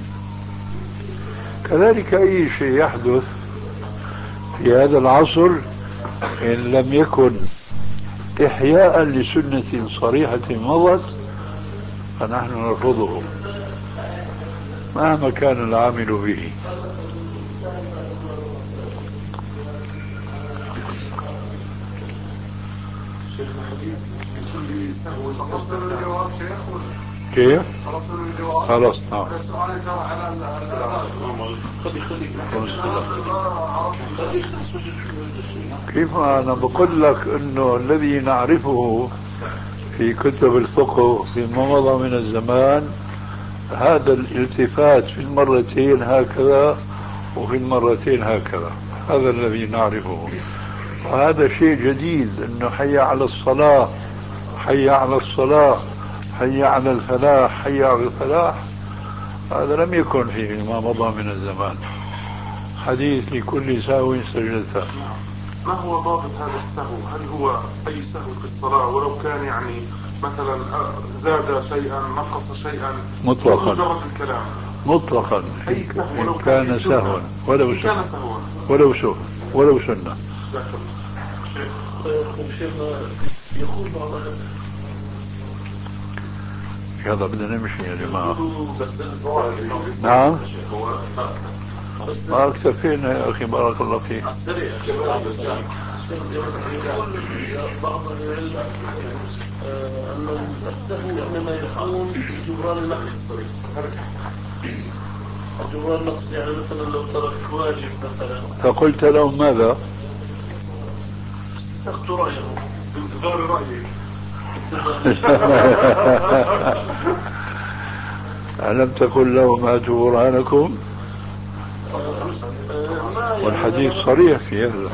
كذلك أي شيء يحدث في هذا العصر إن لم يكن إحياء لسنة صريحة مضت فنحن نرفضه مهما كان العامل به. كيف؟ خلاص. نعم. كيف أنا بقول لك أنه الذي نعرفه في كتب الفقه فيما مضى من الزمان هذا الالتفات في المرتين هكذا وفي المرتين هكذا، هذا الذي نعرفه. وهذا شيء جديد أنه حي على الصلاة، حي على الصلاة، حي على الفلاح، حي على الفلاح، هذا لم يكن فيما مضى من الزمان. حديث لكل سهو سجدته. ما هو ضابط هذا السهو؟ هل هو أي سهو في الصلاة ولو كان يعني مثلا زاد شيئا نقص شيئا مطلقا؟ مجرد الكلام مطلقا إن كان سهوا ولو سهوا ولو سنة. يقول بعض يلا بدنا نمشي يا جماعة. نعم. ما اكتفينا يا أخي بارك الله فيك. بعض العلم أن السهو إنما يكون جبران النقص. جبران النقص يعني مثلا لو ترك واجب مثلا. فقلت لهم ماذا؟ استخدت رأيه بانتظار رأيك. ألم تقل لهم هاتوا برهانكم؟ والحديث صريح في هذا.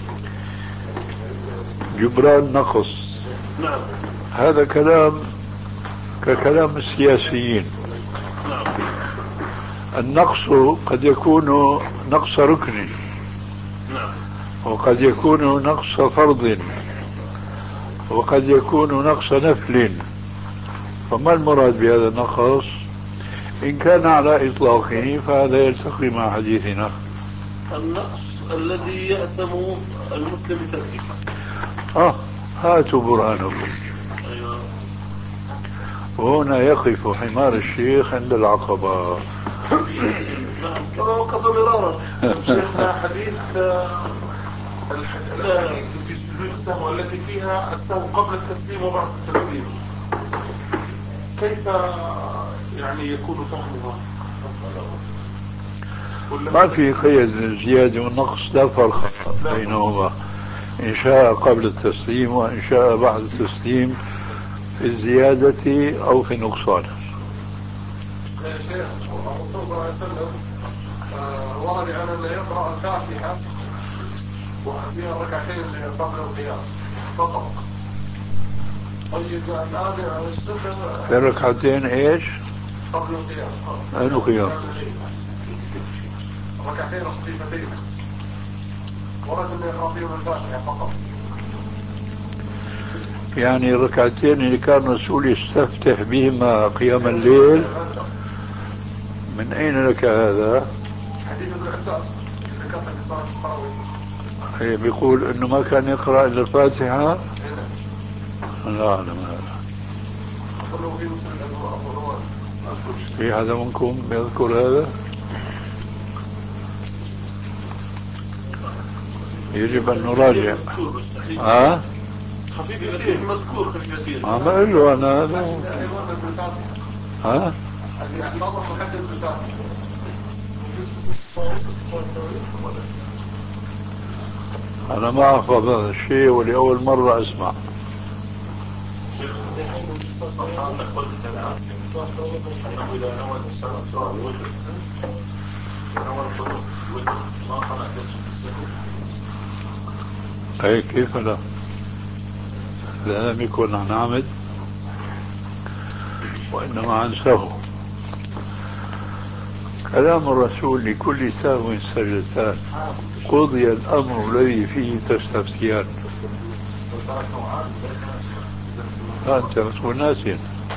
جبران نقص. نعم. هذا كلام ككلام السياسيين. نعم. النقص قد يكون نقص ركن. نعم. وقد يكون نقص فرض. وقد يكون نقص نفل، فما المراد بهذا النقص؟ إن كان على إطلاقه فهذا يلتقي مع حديثنا. النقص الذي يأثم المسلم بتركه. هاتوا برهانكم. أيوة. وهنا يقف حمار الشيخ عند العقبة. نعم كما وقف مرارا شيخنا حديث في سجود السهو التي فيها السهو قبل التسليم وبعد التسليم، كيف يعني يكون فهمها؟ ما في قيد الزيادة والنقص، لا فرق بينهما، إن شاء قبل التسليم وإن شاء بعد التسليم، في الزيادة أو في النقصان. يا شيخ الرسول صلى الله عليه وسلم ورد عن أن يقرأ الفاتحة وفيها ركعتين قبل القيام فقط. طيب الآن السنة في ركعتين إيش؟ قبل القيام. أنه قيام ركعتين خفيفتين ورد أن يقرأ فيهم الفاتحة فقط. يعني ركعتين اللي كان الرسول يستفتح بهما قيام الليل، من أين لك هذا؟ حديث ابن عباس ذكرت في صلاة التراويح. بيقول إنه ما كان يقرأ إلا الفاتحة. لا أعلم هذا. في هذا منكم يذكر هذا؟ يجب أن نراجع. خفيف يسير مذكور خفيف يسير. ما قال له أنا هذا. أنا ما أحفظ هذا الشيء ولأول مرة أسمع. أي كيف لا؟ لا لم يكن عن عمد وإنما عن سهو. كلام الرسول لكل سهو سجدتان، قضي الأمر الذي فيه تستفتيان. أنت مسؤول ناسين.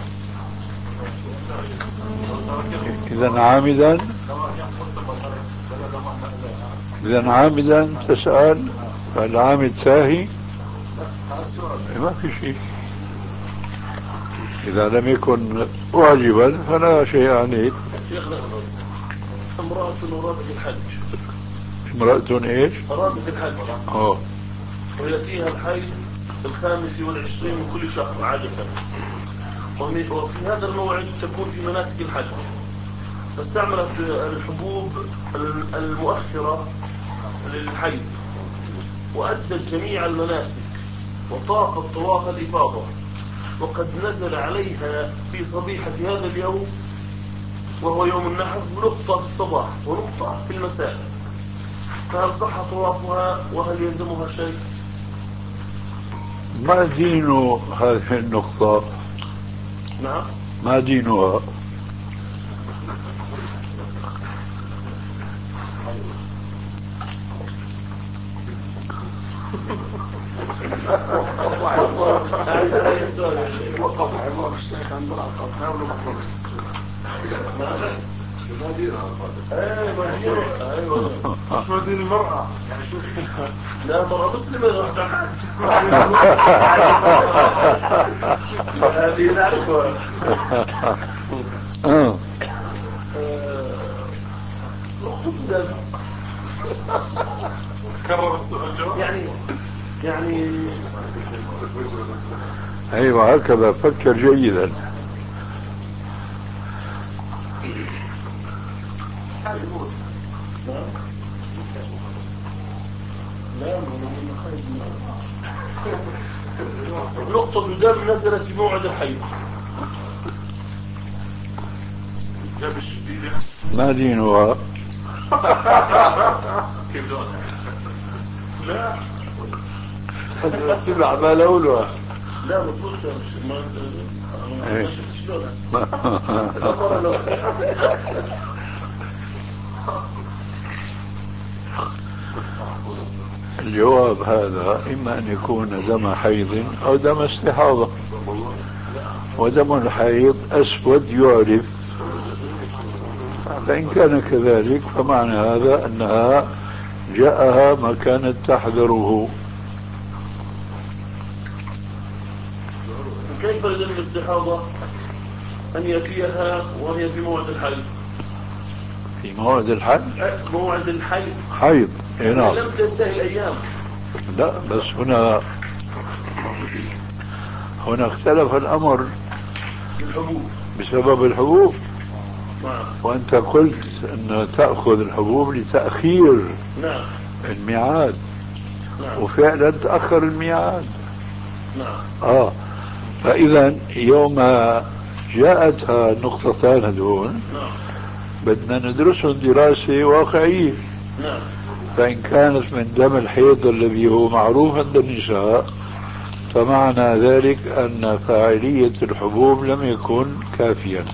إذا عامدا تسأل، فالعامد ساهي ما في شيء. إذا لم يكن واجبا فلا شيء عليه. امرأة أرادت الحج. امرأة إيش؟ أرادت الحج. ويأتيها الحج 25 من كل شهر عادة، وفي هذا الموعد تكون في مناسك الحج، فاستعملت الحبوب المؤخرة للحج وأدت جميع المناسك وطاقت طواف الإفاضة، وقد نزل عليها في صبيحة هذا اليوم وهو يوم النحر نقطة في الصباح ونقطة في المساء، فهل صح طوافها وهل يلزمها شيء؟ ما دين هذه النقطة؟ نعم ما دينها؟ شو دين المرأة؟ يعني شو لا مرأة مسلمة رحت الحج. هذه نعرفها. كرر السؤال يعني أيوة هكذا فكر جيدا. نقطة دم نزلت في موعد الحيض. ما دينها؟ لا تبع ما لولها. لا مفروض ما شفت شلونها. الجواب هذا إما أن يكون دم حيض أو دم استحاضة، ودم الحيض أسود يعرف، فإن كان كذلك فمعنى هذا أنها جاءها ما كانت تحذره. كيف لدم الاستحاضة أن يأتيها وهي في موعد الحيض؟ في موعد الحيض؟ موعد الحيض حيض نعم. لم تنتهي الأيام. لا بس هنا اختلف الأمر الحبوب بسبب الحبوب، نعم. وأنت قلت أن تأخذ الحبوب لتأخير نعم. الميعاد، نعم. وفعلا تأخر الميعاد. نعم. فإذا يوم جاءتها النقطتان هذول نعم. بدنا ندرسهم دراسة واقعية. نعم. فإن كانت من دم الحيض الذي هو معروف عند النساء فمعنى ذلك أن فاعلية الحبوب لم يكن كافيا،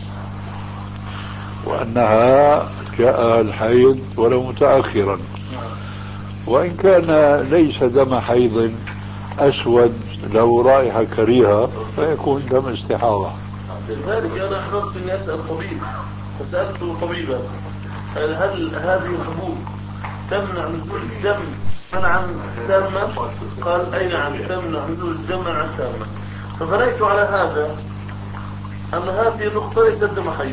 وأنها جاء الحيض ولو متأخرا. وإن كان ليس دم حيض أسود له رائحة كريهة فيكون دم استحاضة. لذلك أنا أحببت أني أسأل طبيب، فسألته طبيبا هل هذه الحبوب تمنع نزول الدم منعا تاما؟ قال أي نعم تمنع نزول الدم منعا تاما. فبنيت على هذا أن هذه النقطة ليست دم حيض.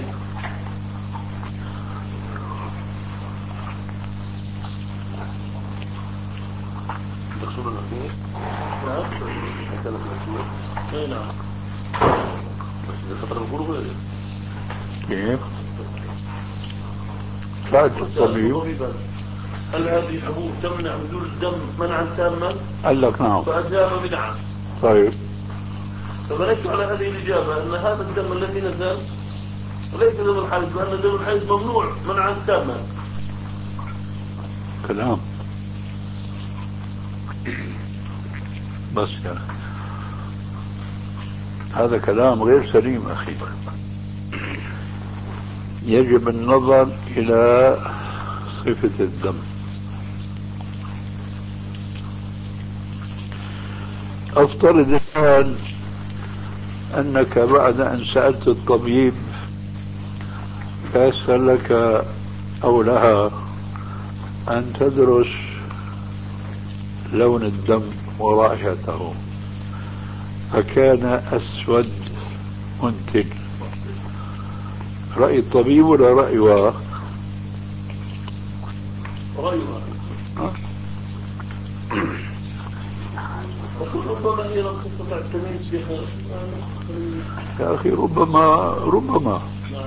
دخول الأخير نعم كان الأخير أي نعم بس إذا فترة الغروب غير كيف؟ سألت الطبيب هل هذه الحبوب تمنع نزول الدم منعا تاما؟ قال لك نعم. فأجاب بنعم. طيب فبنيت على هذه الإجابة أن هذا الدم الذي نزل وليس دم الحيض، وأن دم الحيض ممنوع منعا تاما. كلام بس يعني هذا كلام غير سليم أخي. يجب النظر إلى صفة الدم. أفترض الآن أنك بعد أن سألت الطبيب تيسر لك أو لها أن تدرس لون الدم ورائحته فكان أسود منتن، رأي الطبيب ولا رأي واحد؟ رأي واحد. ربما هي لم تستطع التمييز فيها يا أخي ربما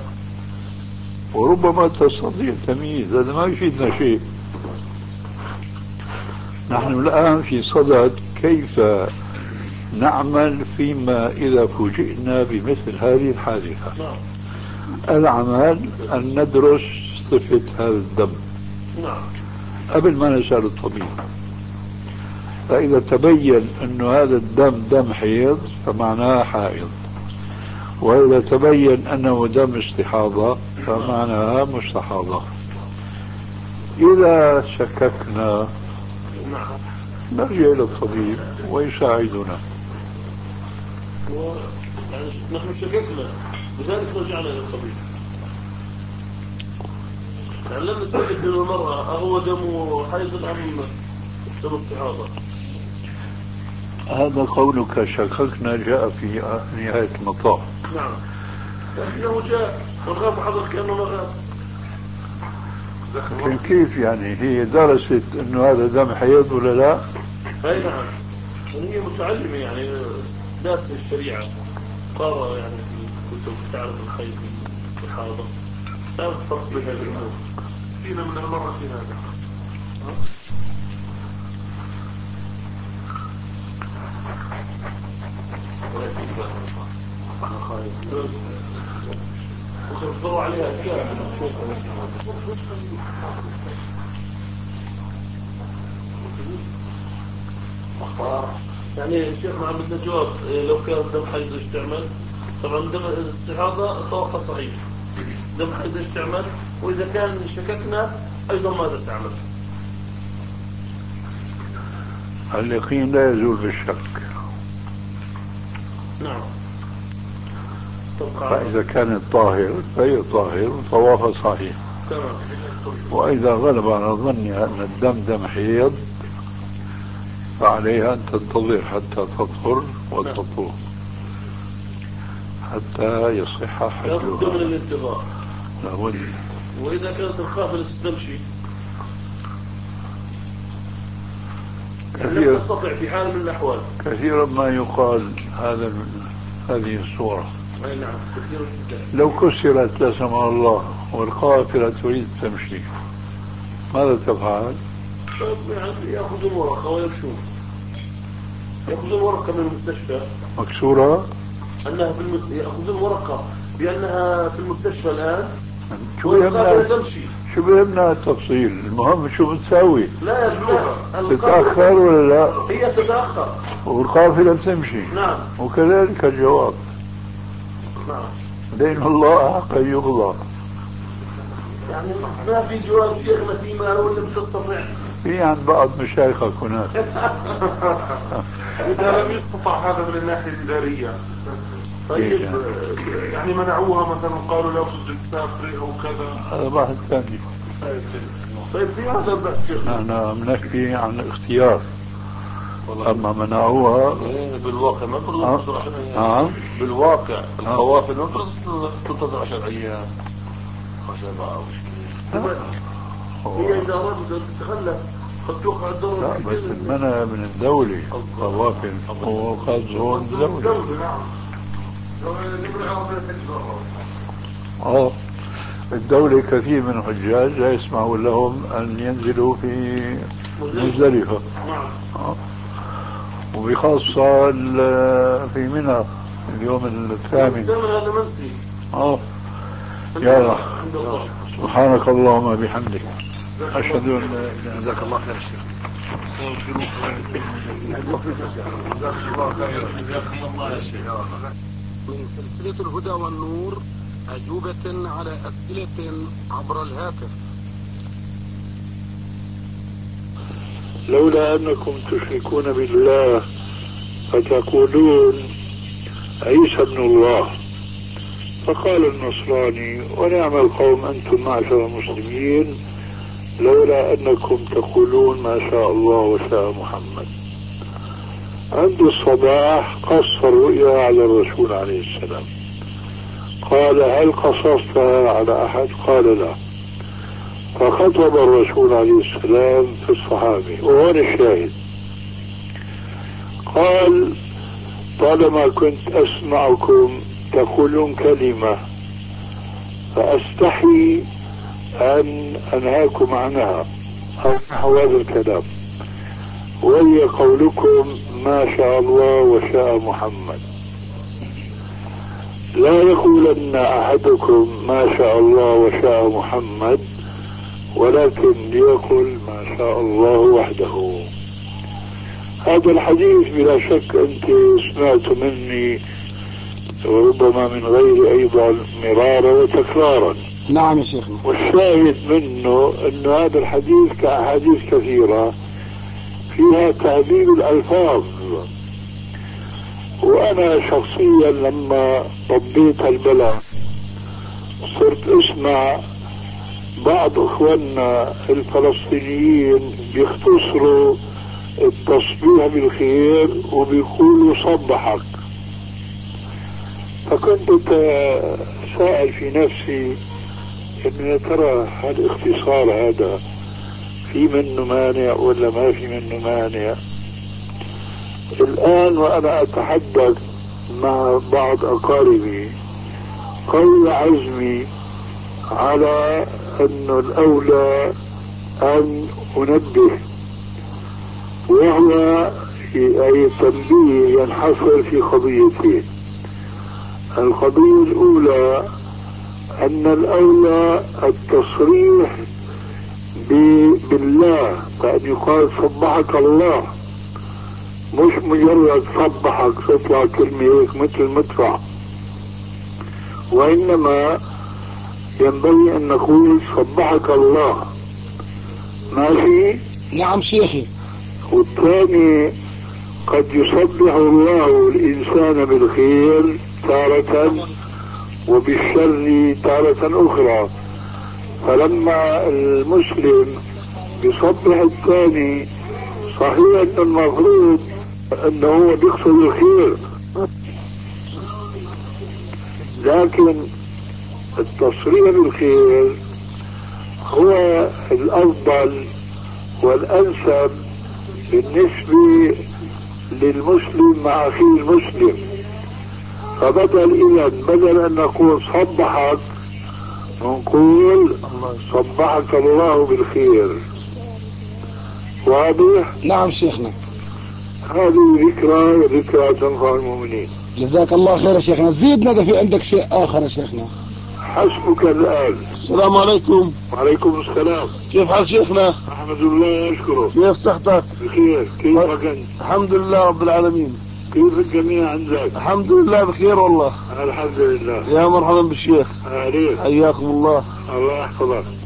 وربما تستطيع التمييز، هذا ما يفيدنا شيء. نحن الآن في صدد كيف نعمل فيما إذا فوجئنا بمثل هذه الحادثة. العمل أن ندرس صفة هذا الدم قبل ما نسأل الطبيب. فإذا تبين أن هذا الدم دم حيض فمعناه حائض، وإذا تبين أنه دم استحاضة فمعناها مستحاضة. إذا شككنا نرجع إلى الطبيب ويساعدنا. يعني نحن شككنا لذلك رجعنا إلى الطبيب. يعني لم نتأكد من المرأة أهو دم حيض أم دم استحاضة. هذا قولك شككنا جاء في نهاية المطاف. نعم لكنه جاء والغاب حضر كأنه ما غاب. لكن كيف يعني هي درست انه هذا دم حيض ولا لا؟ اي نعم هي متعلمة يعني دارسة الشريعة، قارة يعني في كتب تعرف الحيض والحاضة، تعرف الفرق بين هذه الأمور. فينا من المرة في هذا وخفضوا عليها أشياء يعني الشيخ محمد نجواب لو كان دم حيض يستعمل طبعا دم الاستحاضة توقع صحيح، دم حيض يستعمل، وإذا كان شككنا أيضا ماذا تعمل؟ اليقين لا يزول بالشك. نعم. فإذا كان طاهر فهي طاهر وطوافها صحيح. تمام. وإذا غلب على ظنها أن الدم دم حيض فعليها أن تنتظر حتى تطهر وتطوف حتى يصح حجها. لابد من الانتظار. لابد. وإذا كانت القافلة تمشي لم تستطع في حال من الأحوال. كثيرا ما يقال هذه الصورة. أي نعم كثيرا جدا. لو كسرت لا سمح الله والقافلة تريد تمشي ماذا تفعل؟ يعني يأخذون ورقة ويمشون. يأخذون ورقة من المستشفى مكسورة؟ أنها يأخذون ورقة بأنها في المستشفى الآن. شو بيهمنا التفصيل؟ المهم شو بتساوي؟ لا تتأخر ولا لا؟ هي تتأخر والقافلة بتمشي. نعم. وكذلك الجواب. نعم. دين الله حق يقضى. يعني ما في جواب شيخنا فيما لو لم تستطع. في عن بعض مشايخك هناك. إذا لم يستطع هذا من الناحية الإدارية. طيب يعني منعوها مثلا قالوا لا بد تسافري أو كذا. هذا بحث ثاني. طيب في هذا البحث أنا بنحكي عن اختيار. أما منعوها بالواقع ما برضو بالواقع القوافل ما برضو تنتظر 10 أيام أو 7 أو هي إذا أردت أن تتخلف قد توقع الدولة. لا بس المنع من الدولة قوافل وقد هون دولة. الدولة كثير من الحجاج لا يسمحوا لهم أن ينزلوا في مزدلفة. وبخاصة في منى اليوم الثامن. هذا منسي. يلا سبحانك اللهم بحمدك أشهد أن جزاك الله خير الشيخ. من سلسلة الهدى والنور أجوبة على أسئلة عبر الهاتف. لولا أنكم تشركون بالله فتقولون عيسى ابن الله فقال النصراني ونعم القوم أنتم معشر المسلمين لولا أنكم تقولون ما شاء الله وشاء محمد. عند الصباح قص الرؤيا على الرسول عليه السلام قال هل قصصتها على أحد؟ قال لا. فخطب الرسول عليه السلام في الصحابة وهون الشاهد قال طالما كنت أسمعكم تقولون كلمة فأستحي أن أنهاكم عنها أو نحو هذا الكلام وهي قولكم ما شاء الله وشاء محمد. لا يقولن أحدكم ما شاء الله وشاء محمد ولكن ليقل ما شاء الله وحده. هذا الحديث بلا شك أنت سمعت مني وربما من غير أيضا مرارا وتكرارا. نعم يا شيخنا. والشاهد منه أن هذا الحديث كأحاديث كثيرة فيها تعديل الألفاظ. وأنا شخصيا لما طبيت البلد صرت أسمع بعض إخواننا الفلسطينيين بيختصروا التصبيح بالخير وبيقولوا صبحك. فكنت سائل في نفسي إن يا ترى هالاختصار هذا في منه مانع ولا ما في منه مانع. الآن وأنا أتحدث مع بعض أقاربي قوي عزمي على أن الأولى أن أنبه وهو أي تنبيه ينحصر في قضيتين. القضية الأولى أن الأولى التصريح بالله فأن يقال صبحك الله مش مجرد صبحك تطلع كلمة هيك مثل المدفع وإنما ينبغي أن نقول صبحك الله. ماشي؟ نعم شيخي. والثاني قد يصبح الله الإنسان بالخير تارة وبالشر تارة أخرى، فلما المسلم يصبح الثاني صحيح أن المفروض أنه هو بيقصد الخير، لكن التصريح بالخير هو الأفضل والأنسب بالنسبة للمسلم مع أخيه المسلم. بدل أن نقول صبحك نقول صبحك الله بالخير. واضح؟ نعم شيخنا. هذه ذكرى تنفع المؤمنين. جزاك الله خير يا شيخنا. زيدنا إذا في عندك شيء آخر يا شيخنا. حسبك الآن. السلام عليكم. وعليكم السلام. كيف حال شيخنا؟ الحمد لله أشكره. كيف صحتك؟ بخير. كيفك أنت؟ الحمد لله رب العالمين. كيف الجميع عندك؟ الحمد لله بخير والله. الحمد لله. يا مرحبا بالشيخ. أهلين. حياكم الله. الله يحفظك.